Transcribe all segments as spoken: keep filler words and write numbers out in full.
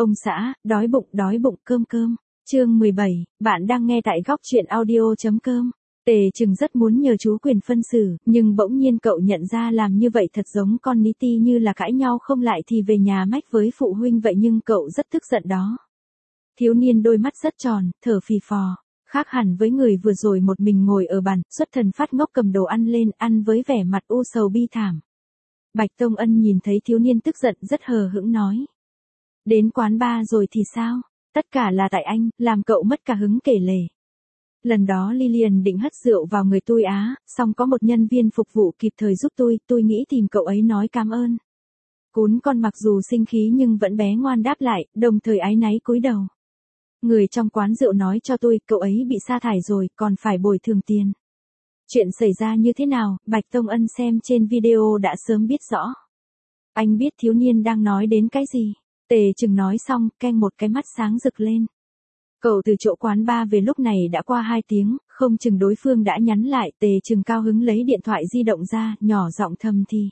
Ông xã, đói bụng, đói bụng, cơm cơm. Chương mười bảy, bạn đang nghe tại góc truyện audio.com. Tề Trừng rất muốn nhờ chú quyền phân xử, nhưng bỗng nhiên cậu nhận ra làm như vậy thật giống con ní ti như là cãi nhau không lại thì về nhà mách với phụ huynh vậy nhưng cậu rất tức giận đó. Thiếu niên đôi mắt rất tròn, thở phì phò, khác hẳn với người vừa rồi một mình ngồi ở bàn, xuất thần phát ngốc cầm đồ ăn lên, ăn với vẻ mặt u sầu bi thảm. Bạch Tông Ân nhìn thấy thiếu niên tức giận rất hờ hững nói. Đến quán bar rồi thì sao? Tất cả là tại anh, làm cậu mất cả hứng kể lể. Lần đó Lilian định hất rượu vào người tôi á, xong có một nhân viên phục vụ kịp thời giúp tôi, tôi nghĩ tìm cậu ấy nói cảm ơn. Cún con mặc dù sinh khí nhưng vẫn bé ngoan đáp lại, đồng thời áy náy cúi đầu. Người trong quán rượu nói cho tôi, cậu ấy bị sa thải rồi, còn phải bồi thường tiền. Chuyện xảy ra như thế nào, Bạch Tông Ân xem trên video đã sớm biết rõ. Anh biết thiếu niên đang nói đến cái gì. Tề Trừng nói xong, keng một cái mắt sáng rực lên. Cậu từ chỗ quán bar về lúc này đã qua hai tiếng, không chừng đối phương đã nhắn lại. Tề Trừng cao hứng lấy điện thoại di động ra, nhỏ giọng thầm thì.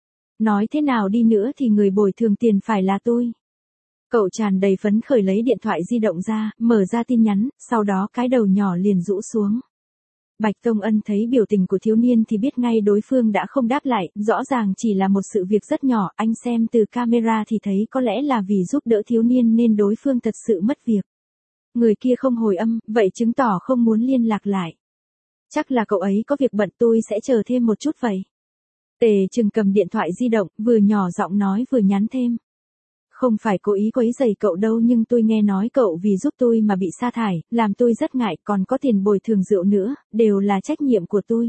Nói thế nào đi nữa thì người bồi thường tiền phải là tôi. Cậu tràn đầy phấn khởi lấy điện thoại di động ra, mở ra tin nhắn, sau đó cái đầu nhỏ liền rũ xuống. Bạch Tông Ân thấy biểu tình của thiếu niên thì biết ngay đối phương đã không đáp lại, rõ ràng chỉ là một sự việc rất nhỏ, anh xem từ camera thì thấy có lẽ là vì giúp đỡ thiếu niên nên đối phương thật sự mất việc. Người kia không hồi âm, vậy chứng tỏ không muốn liên lạc lại. Chắc là cậu ấy có việc bận, tôi sẽ chờ thêm một chút vậy. Tề Trừng cầm điện thoại di động, vừa nhỏ giọng nói vừa nhắn thêm. Không phải cố ý quấy rầy cậu đâu nhưng tôi nghe nói cậu vì giúp tôi mà bị sa thải, làm tôi rất ngại, còn có tiền bồi thường rượu nữa, đều là trách nhiệm của tôi.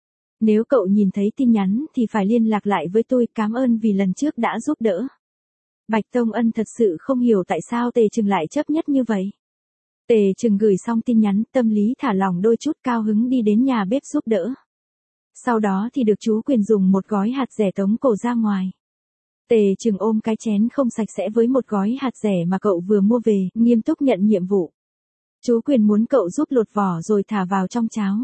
Nếu cậu nhìn thấy tin nhắn thì phải liên lạc lại với tôi, cảm ơn vì lần trước đã giúp đỡ. Bạch Tông Ân thật sự không hiểu tại sao Tề Trừng lại chấp nhất như vậy. Tề Trừng gửi xong tin nhắn, tâm lý thả lỏng đôi chút, cao hứng đi đến nhà bếp giúp đỡ. Sau đó thì được chú quyền dùng một gói hạt dẻ tống cổ ra ngoài. Tề Trừng ôm cái chén không sạch sẽ với một gói hạt dẻ mà cậu vừa mua về, nghiêm túc nhận nhiệm vụ. Chú quyền muốn cậu giúp lột vỏ rồi thả vào trong cháo.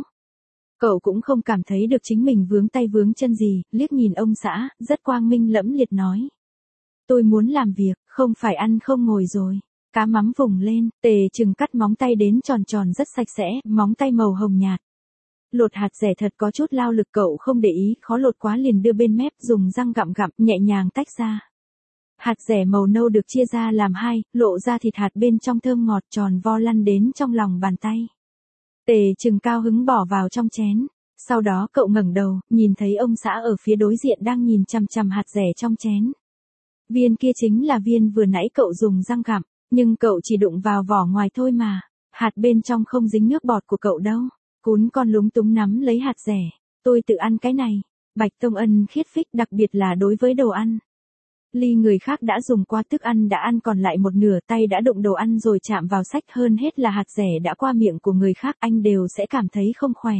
Cậu cũng không cảm thấy được chính mình vướng tay vướng chân gì, liếc nhìn ông xã, rất quang minh lẫm liệt nói. Tôi muốn làm việc, không phải ăn không ngồi rồi. Cá mắm vùng lên, Tề Trừng cắt móng tay đến tròn tròn rất sạch sẽ, móng tay màu hồng nhạt. Lột hạt dẻ thật có chút lao lực, cậu không để ý, khó lột quá liền đưa bên mép, dùng răng gặm gặm, nhẹ nhàng tách ra. Hạt dẻ màu nâu được chia ra làm hai, lộ ra thịt hạt bên trong thơm ngọt, tròn vo lăn đến trong lòng bàn tay. Tề Trừng cao hứng bỏ vào trong chén. Sau đó cậu ngẩng đầu, nhìn thấy ông xã ở phía đối diện đang nhìn chằm chằm hạt dẻ trong chén. Viên kia chính là viên vừa nãy cậu dùng răng gặm, nhưng cậu chỉ đụng vào vỏ ngoài thôi mà. Hạt bên trong không dính nước bọt của cậu đâu. Cún con lúng túng nắm lấy hạt dẻ. Tôi tự ăn cái này. Bạch Tông Ân khiết phích, đặc biệt là đối với đồ ăn. Ly người khác đã dùng qua, thức ăn đã ăn còn lại một nửa, tay đã đụng đồ ăn rồi chạm vào sách, hơn hết là hạt dẻ đã qua miệng của người khác, anh đều sẽ cảm thấy không khỏe.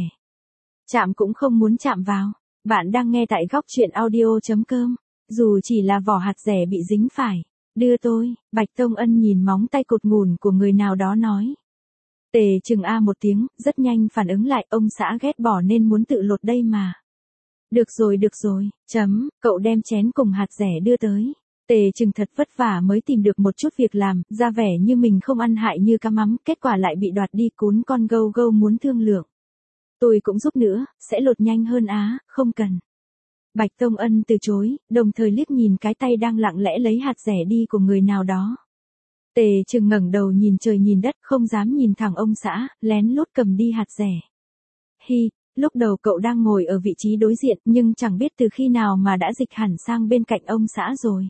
Chạm cũng không muốn chạm vào. Bạn đang nghe tại góc truyện audio.com. Dù chỉ là vỏ hạt dẻ bị dính phải. Đưa tôi. Bạch Tông Ân nhìn móng tay cụt ngủn của người nào đó nói. Tề Trừng a một tiếng, rất nhanh phản ứng lại, ông xã ghét bỏ nên muốn tự lột đây mà. Được rồi được rồi, chấm, cậu đem chén cùng hạt dẻ đưa tới. Tề Trừng thật vất vả mới tìm được một chút việc làm, ra vẻ như mình không ăn hại như cá mắm, kết quả lại bị đoạt đi. Cún con gâu gâu muốn thương lượng. Tôi cũng giúp nữa, sẽ lột nhanh hơn á, không cần. Bạch Tông Ân từ chối, đồng thời liếc nhìn cái tay đang lặng lẽ lấy hạt dẻ đi của người nào đó. Tề Trừng ngẩng đầu nhìn trời nhìn đất, không dám nhìn thẳng ông xã, lén lút cầm đi hạt dẻ. Hi, lúc đầu cậu đang ngồi ở vị trí đối diện, nhưng chẳng biết từ khi nào mà đã dịch hẳn sang bên cạnh ông xã rồi.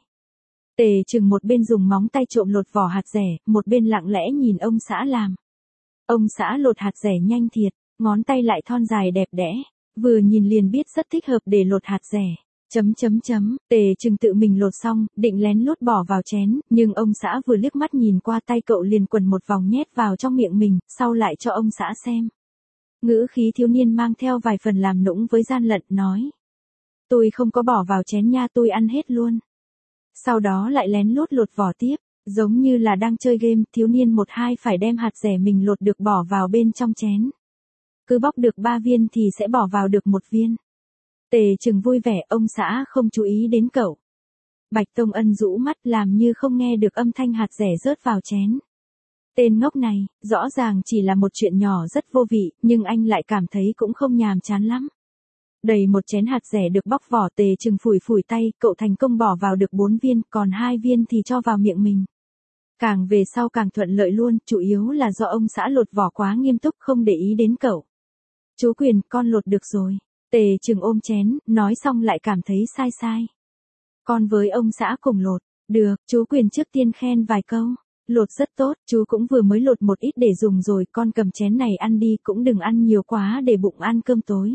Tề Trừng một bên dùng móng tay trộm lột vỏ hạt dẻ, một bên lặng lẽ nhìn ông xã làm. Ông xã lột hạt dẻ nhanh thiệt, ngón tay lại thon dài đẹp đẽ, vừa nhìn liền biết rất thích hợp để lột hạt dẻ. Chấm chấm chấm, Tề Trừng tự mình lột xong, định lén lút bỏ vào chén, nhưng ông xã vừa liếc mắt nhìn qua tay cậu liền quần một vòng nhét vào trong miệng mình, sau lại cho ông xã xem. Ngữ khí thiếu niên mang theo vài phần làm nũng với gian lận, nói. Tôi không có bỏ vào chén nha, tôi ăn hết luôn. Sau đó lại lén lút lột vỏ tiếp, giống như là đang chơi game, thiếu niên một hai phải đem hạt dẻ mình lột được bỏ vào bên trong chén. Cứ bóc được ba viên thì sẽ bỏ vào được một viên. Tề Trừng vui vẻ, ông xã không chú ý đến cậu. Bạch Tông Ân rũ mắt làm như không nghe được âm thanh hạt dẻ rớt vào chén. Tên ngốc này, rõ ràng chỉ là một chuyện nhỏ rất vô vị, nhưng anh lại cảm thấy cũng không nhàm chán lắm. Đầy một chén hạt dẻ được bóc vỏ, Tề Trừng phủi phủi tay, cậu thành công bỏ vào được bốn viên, còn hai viên thì cho vào miệng mình. Càng về sau càng thuận lợi luôn, chủ yếu là do ông xã lột vỏ quá nghiêm túc không để ý đến cậu. Chú Quyền, con lột được rồi. Tề Trừng ôm chén, nói xong lại cảm thấy sai sai. Con với ông xã cùng lột. Được, chú Quyền trước tiên khen vài câu. Lột rất tốt, chú cũng vừa mới lột một ít để dùng rồi, con cầm chén này ăn đi, cũng đừng ăn nhiều quá để bụng ăn cơm tối.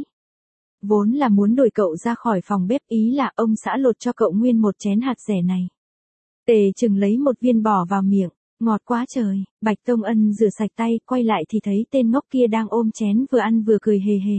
Vốn là muốn đuổi cậu ra khỏi phòng bếp, ý là ông xã lột cho cậu nguyên một chén hạt dẻ này. Tề Trừng lấy một viên bỏ vào miệng, ngọt quá trời. Bạch Tông Ân rửa sạch tay, quay lại thì thấy tên ngốc kia đang ôm chén vừa ăn vừa cười hề hề.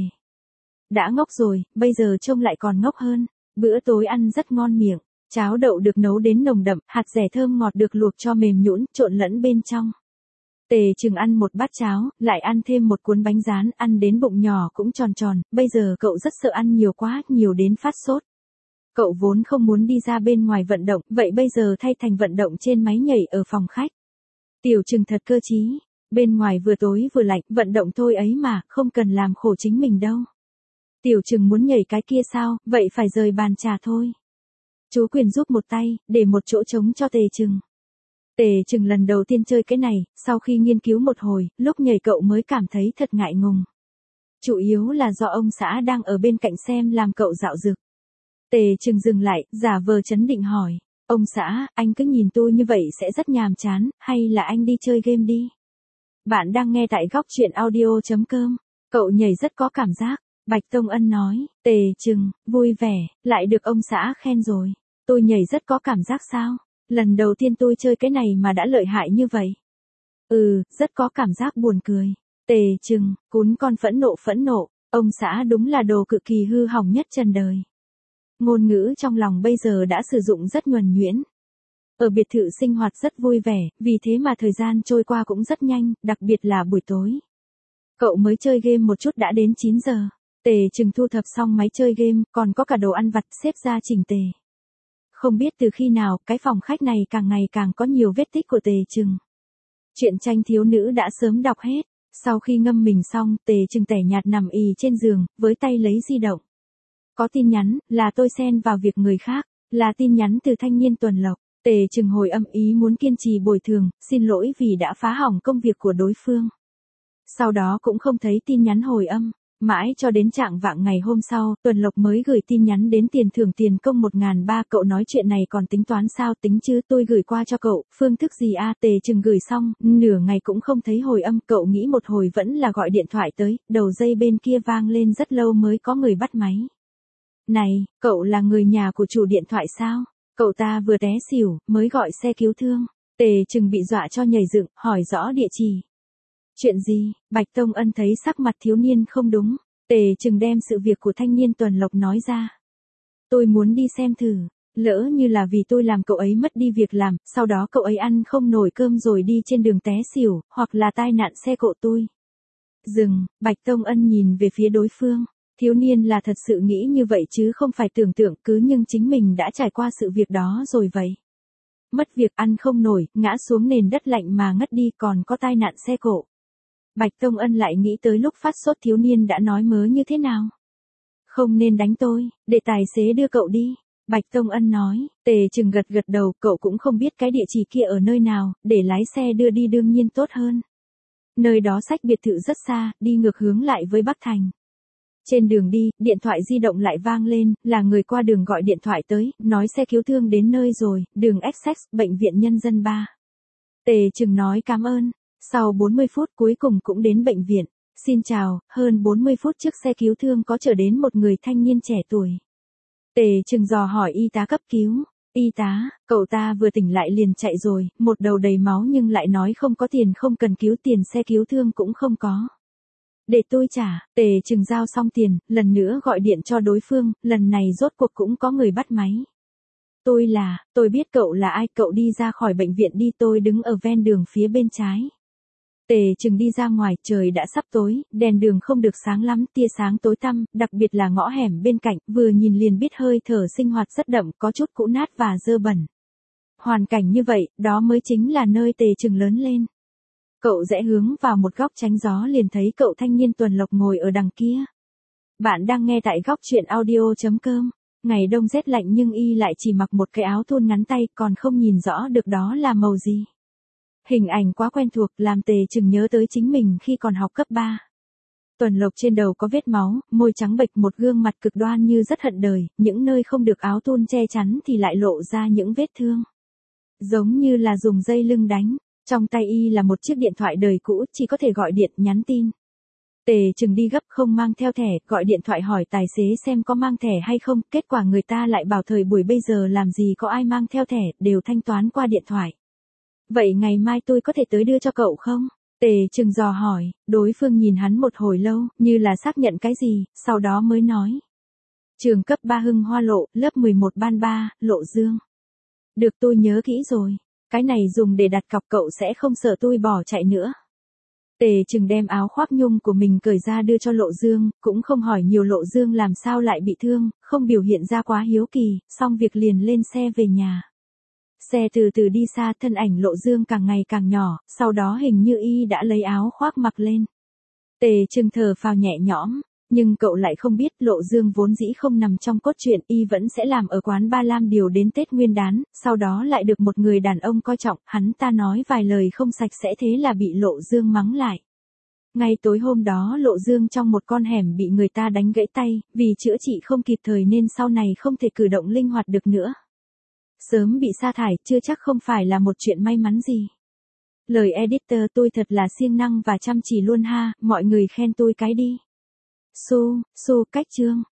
Đã ngốc rồi, bây giờ trông lại còn ngốc hơn. Bữa tối ăn rất ngon miệng, cháo đậu được nấu đến nồng đậm, hạt dẻ thơm ngọt được luộc cho mềm nhũn, trộn lẫn bên trong. Tề Trừng ăn một bát cháo, lại ăn thêm một cuốn bánh rán, ăn đến bụng nhỏ cũng tròn tròn, bây giờ cậu rất sợ ăn nhiều quá, nhiều đến phát sốt. Cậu vốn không muốn đi ra bên ngoài vận động, vậy bây giờ thay thành vận động trên máy nhảy ở phòng khách. Tiểu Trừng thật cơ trí, bên ngoài vừa tối vừa lạnh, vận động thôi ấy mà, không cần làm khổ chính mình đâu. Tiểu Trừng muốn nhảy cái kia sao, vậy phải rời bàn trà thôi. Chú Quyền giúp một tay, để một chỗ trống cho Tề Trừng. Tề Trừng lần đầu tiên chơi cái này, sau khi nghiên cứu một hồi, lúc nhảy cậu mới cảm thấy thật ngại ngùng. Chủ yếu là do ông xã đang ở bên cạnh xem làm cậu dạo dực. Tề Trừng dừng lại, giả vờ trấn định hỏi. Ông xã, anh cứ nhìn tôi như vậy sẽ rất nhàm chán, hay là anh đi chơi game đi? Bạn đang nghe tại góc truyện audio chấm com. Cậu nhảy rất có cảm giác. Bạch Tông Ân nói. Tề Trừng, vui vẻ, lại được ông xã khen rồi. Tôi nhảy rất có cảm giác sao? Lần đầu tiên tôi chơi cái này mà đã lợi hại như vậy. Ừ, rất có cảm giác buồn cười. Tề Trừng, cún con phẫn nộ phẫn nộ, ông xã đúng là đồ cực kỳ hư hỏng nhất trần đời. Ngôn ngữ trong lòng bây giờ đã sử dụng rất nhuần nhuyễn. Ở biệt thự sinh hoạt rất vui vẻ, vì thế mà thời gian trôi qua cũng rất nhanh, đặc biệt là buổi tối. Cậu mới chơi game một chút đã đến chín giờ. Tề Trừng thu thập xong máy chơi game, còn có cả đồ ăn vặt xếp ra chỉnh tề. Không biết từ khi nào, cái phòng khách này càng ngày càng có nhiều vết tích của Tề Trừng. Truyện tranh thiếu nữ đã sớm đọc hết. Sau khi ngâm mình xong, Tề Trừng tẻ nhạt nằm ì trên giường, với tay lấy di động. Có tin nhắn, là tôi xen vào việc người khác, là tin nhắn từ thanh niên Tuần Lộc. Tề Trừng hồi âm ý muốn kiên trì bồi thường, xin lỗi vì đã phá hỏng công việc của đối phương. Sau đó cũng không thấy tin nhắn hồi âm. Mãi cho đến trạng vạng ngày hôm sau, Tuần Lộc mới gửi tin nhắn đến tiền thưởng tiền công một nghìn ba trăm, cậu nói chuyện này còn tính toán sao? Tính chứ, tôi gửi qua cho cậu, phương thức gì a? Tề Trừng gửi xong, nửa ngày cũng không thấy hồi âm, cậu nghĩ một hồi vẫn là gọi điện thoại tới, đầu dây bên kia vang lên rất lâu mới có người bắt máy. Này, cậu là người nhà của chủ điện thoại sao? Cậu ta vừa té xỉu, mới gọi xe cứu thương. Tề Trừng bị dọa cho nhảy dựng, hỏi rõ địa chỉ. Chuyện gì? Bạch Tông Ân thấy sắc mặt thiếu niên không đúng. Tề Trừng đem sự việc của thanh niên Tuần Lộc nói ra. Tôi muốn đi xem thử. Lỡ như là vì tôi làm cậu ấy mất đi việc làm, sau đó cậu ấy ăn không nổi cơm rồi đi trên đường té xỉu, hoặc là tai nạn xe cộ tôi. Dừng, Bạch Tông Ân nhìn về phía đối phương. Thiếu niên là thật sự nghĩ như vậy chứ không phải tưởng tượng, cứ nhưng chính mình đã trải qua sự việc đó rồi vậy. Mất việc, ăn không nổi, ngã xuống nền đất lạnh mà ngất đi, còn có tai nạn xe cộ. Bạch Tông Ân lại nghĩ tới lúc phát sốt thiếu niên đã nói mớ như thế nào. Không nên đánh tôi, để tài xế đưa cậu đi. Bạch Tông Ân nói. Tề Trừng gật gật đầu, cậu cũng không biết cái địa chỉ kia ở nơi nào, để lái xe đưa đi đương nhiên tốt hơn. Nơi đó cách biệt thự rất xa, đi ngược hướng lại với Bắc Thành. Trên đường đi, điện thoại di động lại vang lên, là người qua đường gọi điện thoại tới, nói xe cứu thương đến nơi rồi, đường Essex, bệnh viện Nhân dân ba. Tề Trừng nói cảm ơn. Sau bốn mươi phút cuối cùng cũng đến bệnh viện. Xin chào, hơn bốn mươi phút trước xe cứu thương có chở đến một người thanh niên trẻ tuổi. Tề Trừng dò hỏi y tá cấp cứu. Y tá, cậu ta vừa tỉnh lại liền chạy rồi, một đầu đầy máu nhưng lại nói không có tiền, không cần cứu, tiền xe cứu thương cũng không có. Để tôi trả. Tề Trừng giao xong tiền, lần nữa gọi điện cho đối phương, lần này rốt cuộc cũng có người bắt máy. Tôi là, tôi biết cậu là ai, cậu đi ra khỏi bệnh viện đi, tôi đứng ở ven đường phía bên trái. Tề Trừng đi ra ngoài, trời đã sắp tối, đèn đường không được sáng lắm, tia sáng tối tăm, đặc biệt là ngõ hẻm bên cạnh, vừa nhìn liền biết hơi thở sinh hoạt rất đậm, có chút cũ nát và dơ bẩn. Hoàn cảnh như vậy, đó mới chính là nơi Tề Trừng lớn lên. Cậu rẽ hướng vào một góc tránh gió liền thấy cậu thanh niên Tuần Lộc ngồi ở đằng kia. Bạn đang nghe tại góc truyện audio.com. Ngày đông rét lạnh nhưng y lại chỉ mặc một cái áo thun ngắn tay, còn không nhìn rõ được đó là màu gì. Hình ảnh quá quen thuộc làm Tề Trừng nhớ tới chính mình khi còn học cấp ba. Tuần Lộc trên đầu có vết máu, môi trắng bệch, một gương mặt cực đoan như rất hận đời, những nơi không được áo thun che chắn thì lại lộ ra những vết thương. Giống như là dùng dây lưng đánh, trong tay y là một chiếc điện thoại đời cũ, chỉ có thể gọi điện nhắn tin. Tề Trừng đi gấp không mang theo thẻ, gọi điện thoại hỏi tài xế xem có mang thẻ hay không, kết quả người ta lại bảo thời buổi bây giờ làm gì có ai mang theo thẻ, đều thanh toán qua điện thoại. Vậy ngày mai tôi có thể tới đưa cho cậu không? Tề Trừng dò hỏi, đối phương nhìn hắn một hồi lâu, như là xác nhận cái gì, sau đó mới nói. Trường cấp ba Hưng Hoa Lộ, lớp mười một ban ba, Lộ Dương. Được, tôi nhớ kỹ rồi. Cái này dùng để đặt cọc, cậu sẽ không sợ tôi bỏ chạy nữa. Tề Trừng đem áo khoác nhung của mình cởi ra đưa cho Lộ Dương, cũng không hỏi nhiều Lộ Dương làm sao lại bị thương, không biểu hiện ra quá hiếu kỳ, xong việc liền lên xe về nhà. Xe từ từ đi xa, thân ảnh Lộ Dương càng ngày càng nhỏ, sau đó hình như y đã lấy áo khoác mặc lên. Tề Trừng thở phào nhẹ nhõm, nhưng cậu lại không biết Lộ Dương vốn dĩ không nằm trong cốt truyện, y vẫn sẽ làm ở quán Ba Lam Điều đến Tết Nguyên đán, sau đó lại được một người đàn ông coi trọng, hắn ta nói vài lời không sạch sẽ thế là bị Lộ Dương mắng lại. Ngay tối hôm đó Lộ Dương trong một con hẻm bị người ta đánh gãy tay, vì chữa trị không kịp thời nên sau này không thể cử động linh hoạt được nữa. Sớm bị sa thải chưa chắc không phải là một chuyện may mắn gì. Lời editor, tôi thật là siêng năng và chăm chỉ luôn ha, mọi người khen tôi cái đi. Su, su cách chương.